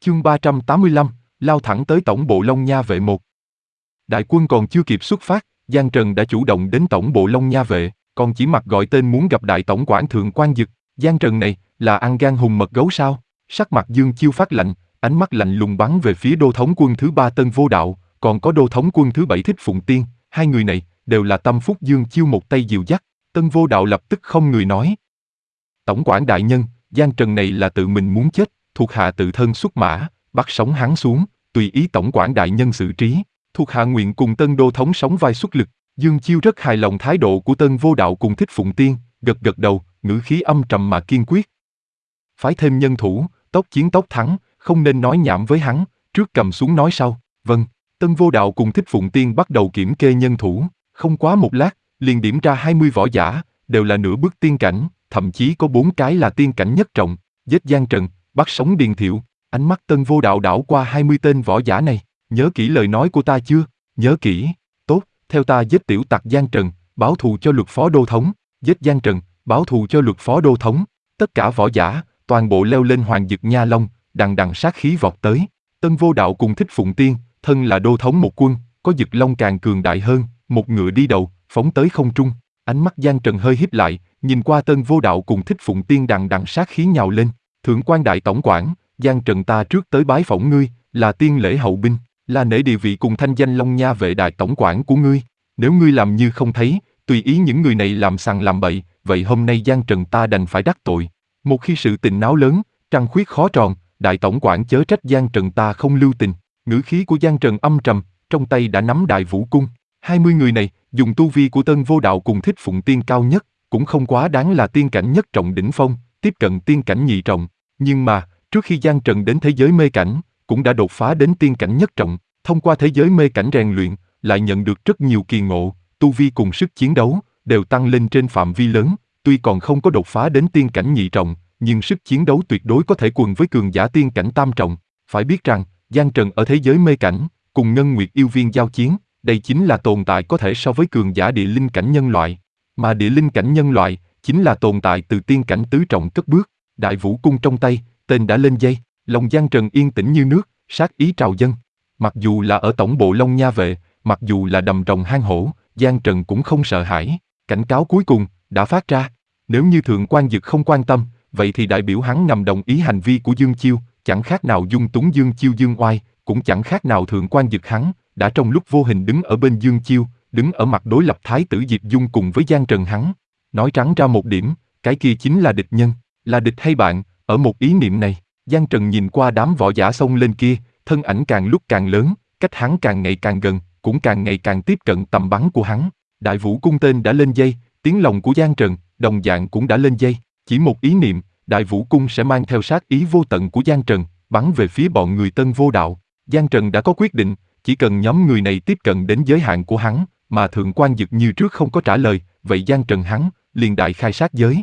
Chương 385, lao thẳng tới tổng bộ Long Nha vệ 1. Đại quân còn chưa kịp xuất phát, Giang Trần đã chủ động đến tổng bộ Long Nha vệ, còn chỉ mặc gọi tên muốn gặp đại tổng quản Thượng Quan Dực. Giang Trần này, là ăn gan hùm mật gấu sao? Sắc mặt Dương Chiêu phát lạnh, ánh mắt lạnh lùng bắn về phía đô thống quân thứ 3 Tân Vô Đạo, còn có đô thống quân thứ 7 Thích Phụng Tiên, hai người này, đều là tâm phúc Dương Chiêu một tay dìu dắt. Tân Vô Đạo lập tức không người nói. Tổng quản đại nhân, Giang Trần này là tự mình muốn chết, thuộc hạ tự thân xuất mã, bắt sống hắn xuống, tùy ý tổng quản đại nhân xử trí. Thuộc hạ nguyện cùng Tân đô thống sóng vai xuất lực. Dương Chiêu rất hài lòng thái độ của Tân Vô Đạo cùng Thích Phụng Tiên, gật gật đầu, ngữ khí âm trầm mà kiên quyết. Phái thêm nhân thủ, tốc chiến tốc thắng, không nên nói nhảm với hắn, trước cầm xuống nói sau. Vâng. Tân Vô Đạo cùng Thích Phụng Tiên bắt đầu kiểm kê nhân thủ, không quá một lát, liền điểm ra 20 võ giả, đều là nửa bước tiên cảnh, thậm chí có 4 cái là tiên cảnh nhất trọng. Giết Giang Trần, bắt sống Điền Thiệu. Ánh mắt Tân Vô Đạo đảo qua 20 tên võ giả này, nhớ kỹ lời nói của ta chưa? Nhớ kỹ. Tốt, theo ta giết tiểu tặc Giang Trần, báo thù cho Luật Phó Đô thống. Giết Giang Trần, báo thù cho Luật Phó Đô thống. Tất cả võ giả, toàn bộ leo lên Hoàng Dực Nha Long, đằng đằng sát khí vọt tới. Tân Vô Đạo cùng Thích Phụng Tiên, thân là đô thống một quân, có Dực Long càng cường đại hơn, một ngựa đi đầu, phóng tới không trung. Ánh mắt Giang Trần hơi híp lại, nhìn qua Tân Vô Đạo cùng Thích Phụng Tiên đằng đằng sát khí nhào lên. Thượng quan đại tổng quản, Giang Trần ta trước tới bái phỏng ngươi, là tiên lễ hậu binh, là nể địa vị cùng thanh danh Long Nha vệ đại tổng quản của ngươi. Nếu ngươi làm như không thấy, tùy ý những người này làm sằng làm bậy, vậy hôm nay Giang Trần ta đành phải đắc tội. Một khi sự tình náo lớn, trăng khuyết khó tròn, đại tổng quản chớ trách Giang Trần ta không lưu tình. Ngữ khí của Giang Trần âm trầm, trong tay đã nắm Đại Vũ cung. 20 người này, dùng tu vi của Tân Vô Đạo cùng Thích Phụng Tiên cao nhất, cũng không quá đáng là tiên cảnh nhất trọng đỉnh phong, tiếp cận tiên cảnh nhị trọng. Nhưng mà, trước khi Giang Trần đến thế giới mê cảnh, cũng đã đột phá đến tiên cảnh nhất trọng, thông qua thế giới mê cảnh rèn luyện, lại nhận được rất nhiều kỳ ngộ, tu vi cùng sức chiến đấu, đều tăng lên trên phạm vi lớn, tuy còn không có đột phá đến tiên cảnh nhị trọng, nhưng sức chiến đấu tuyệt đối có thể quần với cường giả tiên cảnh tam trọng. Phải biết rằng, Giang Trần ở thế giới mê cảnh, cùng Ngân Nguyệt yêu viên giao chiến, đây chính là tồn tại có thể so với cường giả địa linh cảnh nhân loại. Mà địa linh cảnh nhân loại, chính là tồn tại từ tiên cảnh tứ trọng cất bước. Đại Vũ cung trong tay, tên đã lên dây, lòng Giang Trần yên tĩnh như nước, sát ý trào dâng. Mặc dù là ở tổng bộ Long Nha vệ, mặc dù là đầm rồng hang hổ, Giang Trần cũng không sợ hãi. Cảnh cáo cuối cùng, đã phát ra. Nếu như Thượng quan Dực không quan tâm, vậy thì đại biểu hắn ngầm đồng ý hành vi của Dương Chiêu, chẳng khác nào dung túng Dương Chiêu dương oai, cũng chẳng khác nào Thượng quan Dực hắn, đã trong lúc vô hình đứng ở bên Dương Chiêu, đứng ở mặt đối lập Thái tử Diệp Dung cùng với Giang Trần hắn. Nói trắng ra một điểm, cái kia chính là địch nhân, là địch hay bạn, ở một ý niệm này, Giang Trần nhìn qua đám võ giả xông lên kia, thân ảnh càng lúc càng lớn, cách hắn càng ngày càng gần, cũng càng ngày càng tiếp cận tầm bắn của hắn. Đại Vũ cung tên đã lên dây, tiếng lòng của Giang Trần, đồng dạng cũng đã lên dây, chỉ một ý niệm, Đại Vũ cung sẽ mang theo sát ý vô tận của Giang Trần, bắn về phía bọn người Tân Vô Đạo. Giang Trần đã có quyết định, chỉ cần nhóm người này tiếp cận đến giới hạn của hắn, mà Thượng quan Dực như trước không có trả lời, vậy Giang Trần hắn, liền đại khai sát giới.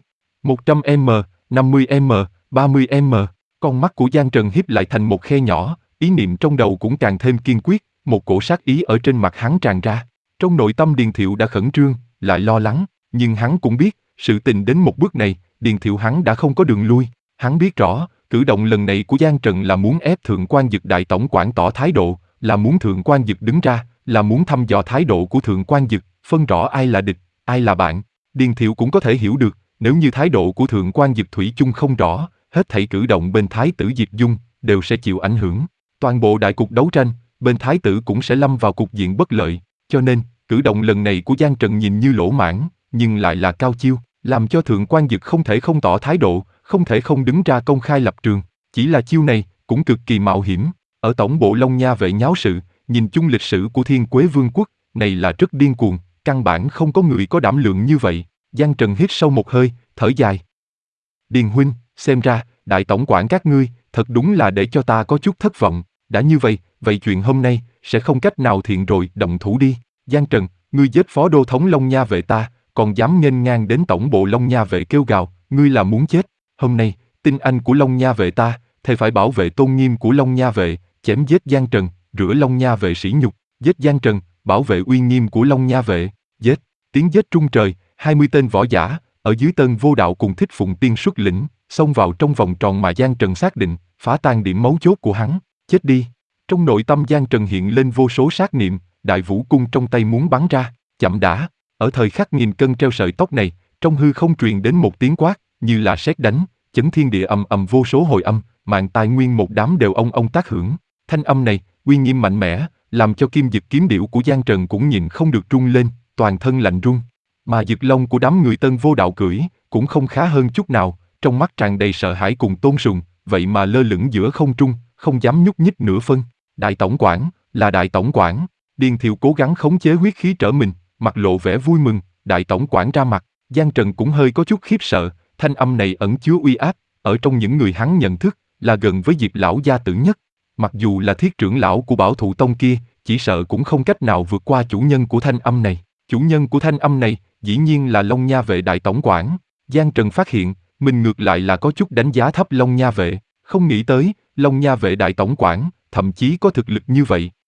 100m, 50m, 30m, con mắt của Giang Trần híp lại thành một khe nhỏ, ý niệm trong đầu cũng càng thêm kiên quyết, một cổ sát ý ở trên mặt hắn tràn ra. Trong nội tâm Điền Thiệu đã khẩn trương, lại lo lắng, nhưng hắn cũng biết, sự tình đến một bước này, Điền Thiệu hắn đã không có đường lui. Hắn biết rõ, cử động lần này của Giang Trần là muốn ép Thượng quan Dực đại tổng quản tỏ thái độ, là muốn Thượng quan Dực đứng ra, là muốn thăm dò thái độ của Thượng quan Dực, phân rõ ai là địch, ai là bạn. Điền Thiệu cũng có thể hiểu được, nếu như thái độ của Thượng quan Dực thủy chung không rõ, hết thảy cử động bên Thái tử Diệp Dung đều sẽ chịu ảnh hưởng. Toàn bộ đại cục đấu tranh, bên Thái tử cũng sẽ lâm vào cục diện bất lợi. Cho nên, cử động lần này của Giang Trần nhìn như lỗ mãng, nhưng lại là cao chiêu, làm cho Thượng quan Dực không thể không tỏ thái độ, không thể không đứng ra công khai lập trường. Chỉ là chiêu này cũng cực kỳ mạo hiểm. Ở tổng bộ Long Nha vệ nháo sự, nhìn chung lịch sử của Thiên Quế Vương quốc, này là rất điên cuồng, căn bản không có người có đảm lượng như vậy. Giang Trần hít sâu một hơi, thở dài. Điền huynh, xem ra, đại tổng quản các ngươi, thật đúng là để cho ta có chút thất vọng. Đã như vậy, vậy chuyện hôm nay, sẽ không cách nào thiện rồi, động thủ đi. Giang Trần, ngươi giết phó đô thống Long Nha vệ ta, còn dám nghênh ngang đến tổng bộ Long Nha vệ kêu gào, ngươi là muốn chết. Hôm nay, tinh anh của Long Nha vệ ta, thề phải bảo vệ tôn nghiêm của Long Nha vệ, chém giết Giang Trần, rửa Long Nha vệ sỉ nhục, giết Giang Trần, bảo vệ uy nghiêm của Long Nha vệ, giết. Tiếng giết trung trời, 20 tên võ giả, ở dưới Tân Vô Đạo cùng Thích Phụng Tiên xuất lĩnh, xông vào trong vòng tròn mà Giang Trần xác định, phá tan điểm mấu chốt của hắn, chết đi. Trong nội tâm Giang Trần hiện lên vô số sát niệm, đại vũ cung trong tay muốn bắn ra, chậm đã. Ở thời khắc nghìn cân treo sợi tóc này, trong hư không truyền đến một tiếng quát, như là sét đánh, chấn thiên địa ầm ầm vô số hồi âm, mạng tài nguyên một đám đều ông tác hưởng. Thanh âm này, uy nghiêm mạnh mẽ, làm cho kim dực kiếm điểu của Giang Trần cũng nhìn không được rung lên, toàn thân lạnh run. Mà dực long của đám người Tân Vô Đạo cưỡi, cũng không khá hơn chút nào, trong mắt tràn đầy sợ hãi cùng tôn sùng, vậy mà lơ lửng giữa không trung, không dám nhúc nhích nửa phân. Đại tổng quản, là đại tổng quản. Điền Thiệu cố gắng khống chế huyết khí trở mình, mặt lộ vẻ vui mừng, đại tổng quản ra mặt. Giang Trần cũng hơi có chút khiếp sợ, thanh âm này ẩn chứa uy áp, ở trong những người hắn nhận thức, là gần với Diệp lão gia tử nhất. Mặc dù là thiết trưởng lão của Bảo Thụ Tông kia, chỉ sợ cũng không cách nào vượt qua chủ nhân của thanh âm này. Chủ nhân của thanh âm này, dĩ nhiên là Long Nha vệ đại tổng quản. Giang Trần phát hiện, mình ngược lại là có chút đánh giá thấp Long Nha vệ, không nghĩ tới, Long Nha vệ đại tổng quản, thậm chí có thực lực như vậy.